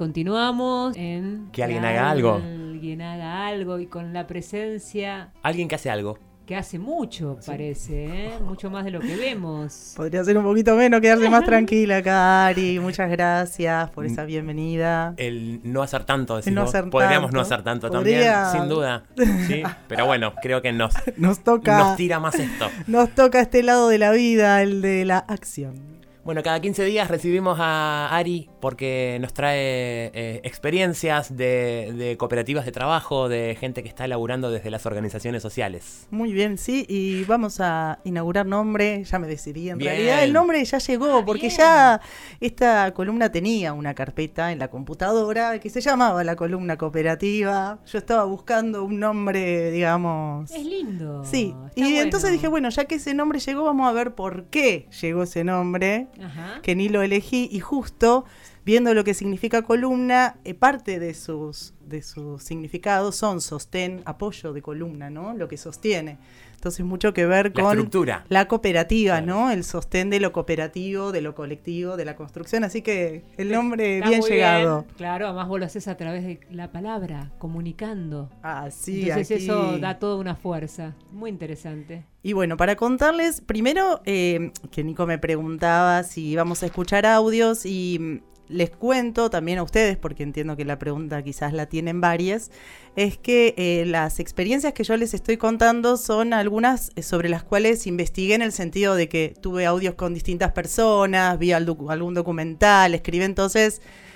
continuamos en... Que alguien haga algo. Alguien haga algo y con la presencia... Alguien que hace algo. Que hace mucho, parece, mucho más de lo que vemos. Podría ser un poquito menos, quedarse más tranquila acá, Ari. Muchas gracias por esa bienvenida. El no hacer tanto, decís no vos. hacer Podríamos tanto. no hacer tanto Podría... también, sin duda. ¿Sí? Pero bueno, creo que nos tira más esto. Nos toca este lado de la vida, el de la acción. Bueno, cada 15 días recibimos a Ari porque nos trae experiencias de cooperativas de trabajo, de gente que está laburando desde las organizaciones sociales. Muy bien, sí, y vamos a inaugurar nombre, ya me decidí, en Bien. realidad el nombre ya llegó, porque ya esta columna tenía una carpeta en la computadora que se llamaba la columna cooperativa. Yo estaba buscando un nombre, digamos... Es lindo. Sí, está y bueno. entonces dije, bueno, ya que ese nombre llegó, vamos a ver por qué llegó ese nombre. Ajá. Que ni lo elegí, y justo viendo lo que significa columna, parte de sus significados son sostén, apoyo de columna, ¿no? Lo que sostiene. Entonces mucho que ver La con estructura. la cooperativa, Claro. ¿no? El sostén de lo cooperativo, de lo colectivo, de la construcción. Así que el nombre Está bien muy llegado. bien. Claro, además vos lo haces a través de la palabra, comunicando. Ah, sí, Entonces aquí. eso da toda una fuerza. Muy interesante. Y bueno, para contarles, primero que Nico me preguntaba si íbamos a escuchar audios, y les cuento también a ustedes, porque entiendo que la pregunta quizás la tienen varias, es que las experiencias que yo les estoy contando son algunas sobre las cuales investigué, en el sentido de que tuve audios con distintas personas, vi algún documental, escribí, entonces...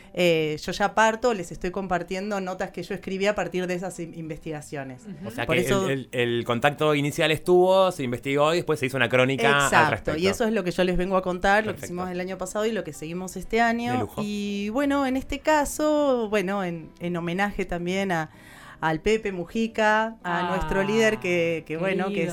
yo ya parto, les estoy compartiendo notas que yo escribí a partir de esas investigaciones. O sea Por que eso... el contacto inicial estuvo, se investigó y después se hizo una crónica Exacto, al respecto. y eso es lo que yo les vengo a contar, Perfecto. lo que hicimos el año pasado y lo que seguimos este De año. lujo. Y bueno, en este caso, bueno, en homenaje también al Pepe Mujica, a nuestro líder que bueno, que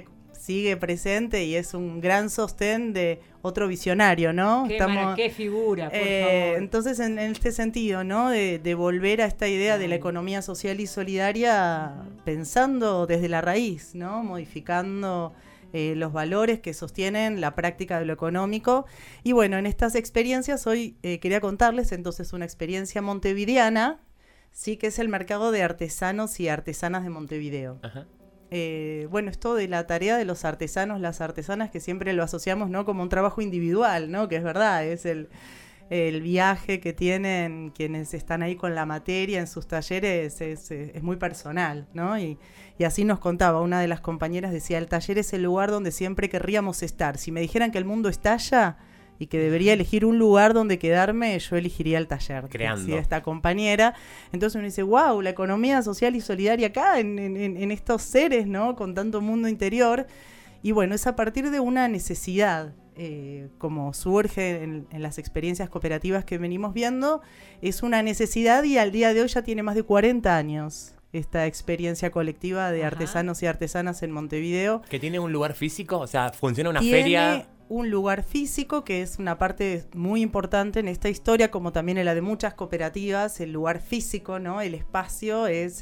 sigue presente y es un gran sostén de otro visionario, ¿no? Qué figura, por favor. Entonces, en este sentido, ¿no? De volver a esta idea de la economía social y solidaria, pensando desde la raíz, ¿no? Modificando los valores que sostienen la práctica de lo económico. Y bueno, en estas experiencias hoy quería contarles entonces una experiencia montevideana, sí, que es el mercado de artesanos y artesanas de Montevideo. Ajá. Bueno, esto de la tarea de los artesanos, las artesanas, que siempre lo asociamos, ¿no? Como un trabajo individual, ¿no? Que es verdad, es el viaje que tienen quienes están ahí con la materia en sus talleres, es muy personal, ¿no? Y así nos contaba una de las compañeras, decía, el taller es el lugar donde siempre querríamos estar. Si me dijeran que el mundo estalla y que debería elegir un lugar donde quedarme, yo elegiría el taller. Creando. Decía esta compañera. Entonces uno dice, wow, la economía social y solidaria acá, en estos seres, ¿no? Con tanto mundo interior. Y bueno, es a partir de una necesidad, como surge en las experiencias cooperativas que venimos viendo, es una necesidad, y al día de hoy ya tiene más de 40 años esta experiencia colectiva de artesanos y artesanas en Montevideo. ¿Que tiene un lugar físico? O sea, ¿funciona una Tiene feria? un lugar físico, que es una parte muy importante en esta historia, como también en la de muchas cooperativas. El lugar físico, ¿no? El espacio es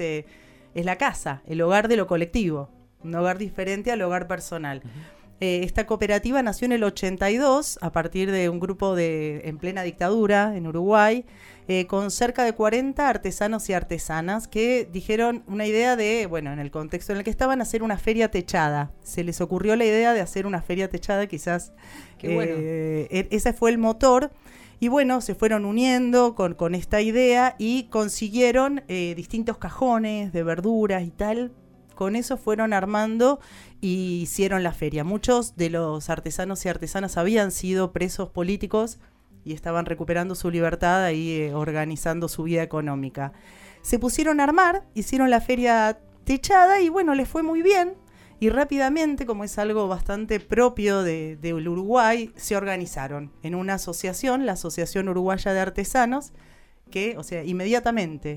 la casa, el hogar de lo colectivo, un hogar diferente al hogar personal. Esta cooperativa nació en el 82 a partir de un grupo en plena dictadura en Uruguay, con cerca de 40 artesanos y artesanas que dijeron una idea de, bueno, en el contexto en el que estaban, hacer una feria techada. Se les ocurrió la idea de hacer una feria techada, quizás. Qué bueno. Ese fue el motor. Y bueno, se fueron uniendo con esta idea y consiguieron distintos cajones de verduras y tal. Con eso fueron armando y hicieron la feria. Muchos de los artesanos y artesanas habían sido presos políticos y estaban recuperando su libertad ahí, organizando su vida económica. Se pusieron a armar, hicieron la feria techada y bueno, les fue muy bien. Y rápidamente, como es algo bastante propio del Uruguay, se organizaron en una asociación, la Asociación Uruguaya de Artesanos, que, o sea, inmediatamente,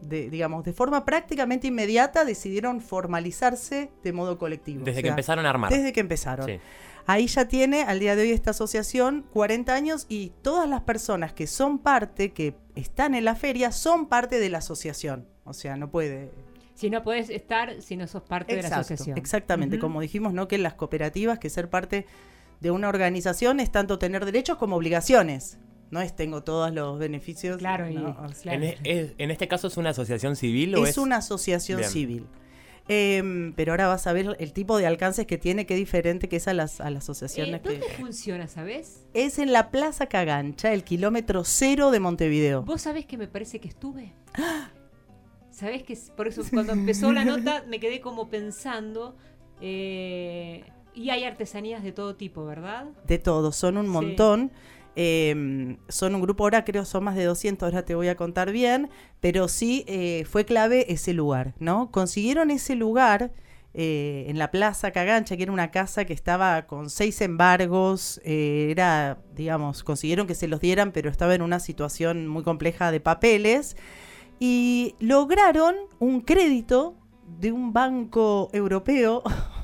de forma prácticamente inmediata, decidieron formalizarse de modo colectivo. Desde que empezaron a armar. Desde que empezaron. Sí. Ahí ya tiene, al día de hoy, esta asociación 40 años, y todas las personas que son parte, que están en la feria, son parte de la asociación. O sea, no puede... Si no podés estar, si no sos parte de la asociación. Exactamente, como dijimos, ¿no? Que en las cooperativas, que ser parte de una organización es tanto tener derechos como obligaciones. No es tengo todos los beneficios. Claro, no, claro. En este caso, ¿es una asociación civil o es una asociación Bien. civil. Pero ahora vas a ver el tipo de alcances que tiene, que es diferente que es a las asociaciones que... ¿Dónde funciona, sabés? Es en la Plaza Cagancha, el kilómetro 0 de Montevideo. ¿Vos sabés que me parece que estuve? ¿Sabés que por eso cuando empezó la nota me quedé como pensando? Y hay artesanías de todo tipo, ¿verdad? De todo, son un montón. Son un grupo, ahora creo son más de 200, ahora te voy a contar bien, pero sí fue clave ese lugar, ¿no? Consiguieron ese lugar en la Plaza Cagancha, que era una casa que estaba con 6 embargos, era, digamos, consiguieron que se los dieran, pero estaba en una situación muy compleja de papeles, y lograron un crédito de un banco europeo,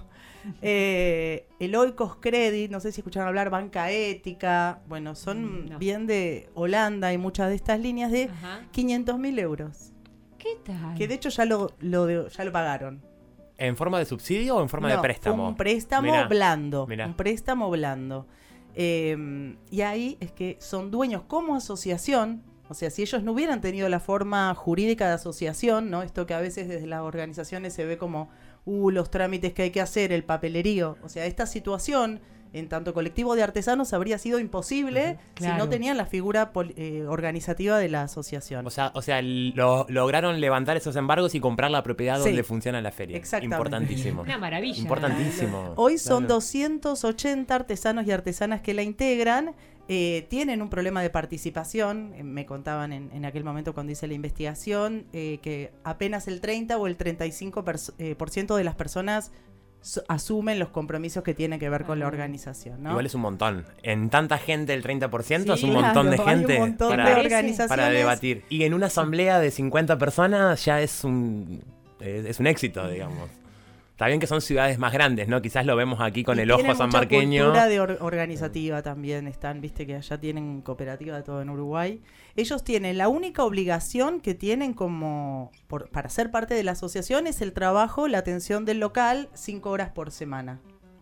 el Oikos Credit, no sé si escucharon hablar, Banca Ética, bueno, son No. bien de Holanda y muchas de estas líneas de Ajá. 500.000 euros, ¿Qué tal? que de hecho ya lo pagaron. ¿En forma de subsidio o en forma de No, préstamo? fue un préstamo Mirá, blando. mirá. Un préstamo blando. Y ahí es que son dueños como asociación. O sea, si ellos no hubieran tenido la forma jurídica de asociación, ¿no? Esto que a veces desde las organizaciones se ve como los trámites que hay que hacer, el papelerío. O sea, esta situación, en tanto colectivo de artesanos, habría sido imposible si Claro. no tenían la figura organizativa de la asociación. O sea, lograron levantar esos embargos y comprar la propiedad Sí. donde funciona la feria. Exactamente. Importantísimo. Una maravilla. Importantísimo. Hoy son Claro. 280 artesanos y artesanas que la integran. Tienen un problema de participación. Me contaban en aquel momento cuando hice la investigación que apenas el 30 o el 35% de las personas asumen los compromisos que tienen que ver con la organización, ¿no? Igual es un montón. En tanta gente, el 30% es Sí, un montón de claro, hay un gente montón de para, organizaciones. para debatir. Y en una asamblea de 50 personas ya es un éxito, digamos. Está bien que son ciudades más grandes, ¿no? Quizás lo vemos aquí con Y el ojo tienen mucha sanmarqueño. cultura de organizativa también están, viste que allá tienen cooperativa de todo en Uruguay. Ellos tienen la única obligación que tienen para ser parte de la asociación es el trabajo, la atención del local 5 horas por semana.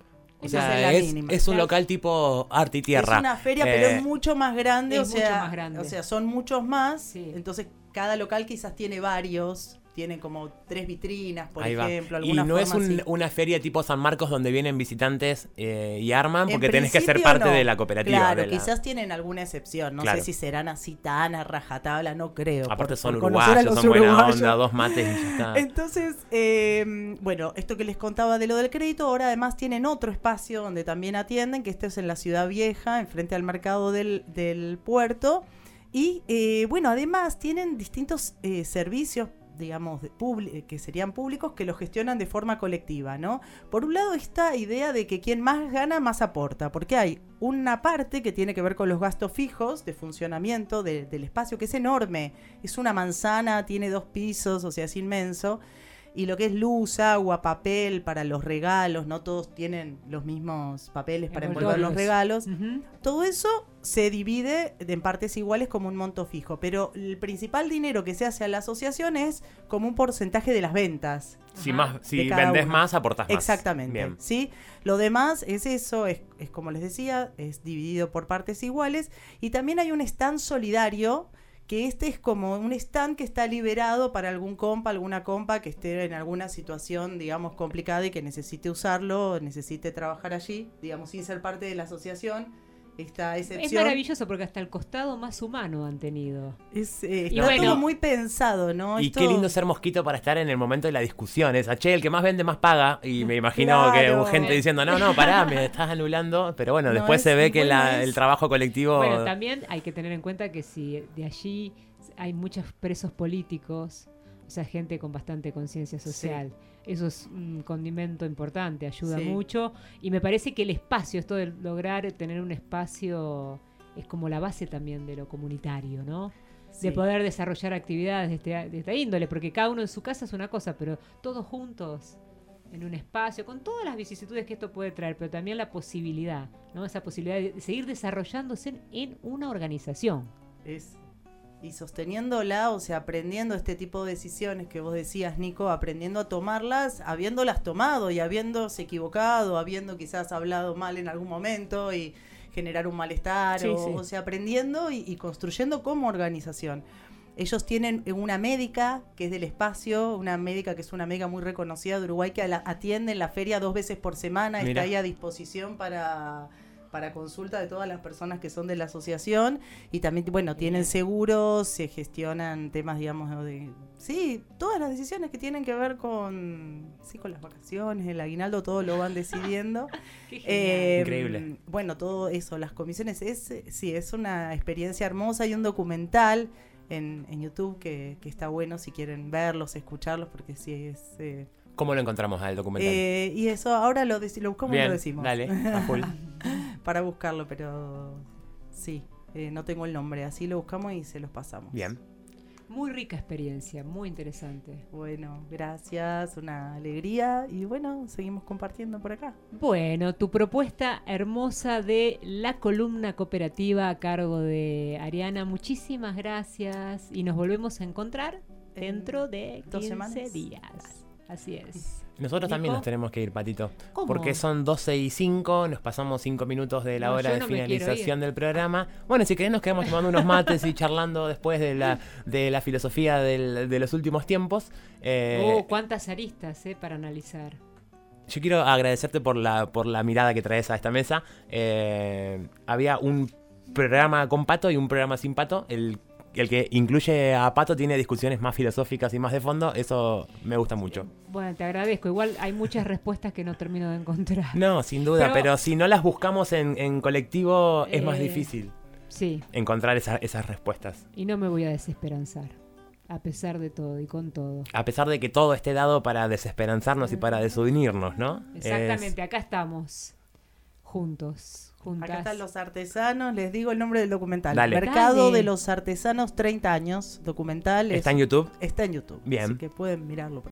O Esa sea, es la mínima. es un local tipo arte y tierra. Es una feria, pero es mucho más grande, es mucho más grande. o sea, son muchos más. Sí. Entonces, cada local quizás tiene varios. Tienen como 3 vitrinas, por Ahí va. ejemplo. Y alguna no es forma así. una feria tipo San Marcos donde vienen visitantes y arman, En porque tenés que ser principio parte no. de la cooperativa. Claro, de la- quizás tienen alguna excepción. No Claro. sé si serán así tan a rajatabla, no creo. Aparte son por conocer a uruguayos, los son buena uruguayos. onda, 2 mates y ya está. Entonces, bueno, esto que les contaba de lo del crédito, ahora además tienen otro espacio donde también atienden, que esto es en la Ciudad Vieja, enfrente al mercado del puerto. Y bueno, además tienen distintos servicios, digamos, que serían públicos, que los gestionan de forma colectiva, ¿no? Por un lado, esta idea de que quien más gana, más aporta, porque hay una parte que tiene que ver con los gastos fijos de funcionamiento del espacio, que es enorme, es una manzana, tiene 2 pisos, o sea, es inmenso, y lo que es luz, agua, papel para los regalos, no todos tienen los mismos papeles para envolver los regalos, Ujú. todo eso se divide en partes iguales como un monto fijo, pero el principal dinero que se hace a la asociación es como un porcentaje de las ventas. Si, Ajá. si de cada vendés uno. más, aportás más. Exactamente. Bien. ¿Sí? Lo demás es eso, es como les decía, es dividido por partes iguales. Y también hay un stand solidario, que este es como un stand que está liberado para alguna compa que esté en alguna situación, digamos, complicada y que necesite usarlo, necesite trabajar allí, digamos, sin ser parte de la asociación. Esta excepción. Es maravilloso porque hasta el costado más humano han tenido. Está bueno, todo muy pensado, ¿no? Y Esto- qué lindo ser mosquito para estar en el momento de la discusión. Esa, che, el que más vende más paga. Y me imagino que Claro. hubo gente diciendo, no, pará, me estás anulando. Pero bueno, No, después es se ve muy que bueno, el trabajo colectivo... Bueno, también hay que tener en cuenta que si de allí hay muchos presos políticos, o sea, gente con bastante conciencia social, eso es un condimento importante, ayuda Sí. mucho. Y me parece que el espacio, esto de lograr tener un espacio, es como la base también de lo comunitario, ¿no? Sí. De poder desarrollar actividades de esta índole, porque cada uno en su casa es una cosa, pero todos juntos en un espacio, con todas las vicisitudes que esto puede traer, pero también la posibilidad, ¿no? Esa posibilidad de seguir desarrollándose en una organización. Y sosteniéndola, o sea, aprendiendo este tipo de decisiones que vos decías, Nico, aprendiendo a tomarlas, habiéndolas tomado y habiéndose equivocado, habiendo quizás hablado mal en algún momento y generar un malestar, Sí, o, sí. o sea, aprendiendo y construyendo como organización. Ellos tienen una médica que es del espacio, una médica que es una médica muy reconocida de Uruguay, que atiende en la feria 2 veces por semana, Mira. está ahí a disposición para consulta de todas las personas que son de la asociación, y también, bueno, tienen seguros, se gestionan temas, digamos, sí, todas las decisiones que tienen que ver con las vacaciones, el aguinaldo, todo lo van decidiendo. Qué genial. Increíble. Bueno, todo eso, las comisiones, es una experiencia hermosa. Hay un documental en YouTube que está bueno si quieren verlos, escucharlos, porque sí es... ¿Cómo lo encontramos al documental? y eso ahora lo buscamos y Bien, lo decimos. dale, a full. Para buscarlo, pero sí, no tengo el nombre, así lo buscamos y se los pasamos. Bien. Muy rica experiencia, muy interesante. Bueno, gracias, una alegría y bueno, seguimos compartiendo por acá. Bueno, tu propuesta hermosa de la columna cooperativa a cargo de Ariana, muchísimas gracias y nos volvemos a encontrar dentro de 2 15 semanas. días. Así es. Nosotros también Nico. nos tenemos que ir, Patito. ¿Cómo? Porque son 12:05, nos pasamos 5 minutos de la No, hora yo de no me quiero finalización ir. del programa. Bueno, si querés nos quedamos tomando unos mates y charlando después de la filosofía de los últimos tiempos. Cuántas aristas para analizar. Yo quiero agradecerte por la mirada que traes a esta mesa. Había un programa con Pato y un programa sin Pato. El que incluye a Pato tiene discusiones más filosóficas y más de fondo. Eso me gusta mucho. Bueno, te agradezco. Igual hay muchas respuestas que no termino de encontrar. No, sin duda, pero si no las buscamos en colectivo es más Eh, difícil Sí, encontrar esas respuestas. y no me voy a desesperanzar. A pesar de todo y con todo. A pesar de que todo esté dado para desesperanzarnos y para desunirnos, ¿no? Exactamente, acá estamos. Juntos. Juntas. Acá están los artesanos, les digo el nombre del documental. Dale. Mercado Dale. de los Artesanos 30 años, documental. ¿Está en YouTube? Está en YouTube. Bien. Así que pueden mirarlo.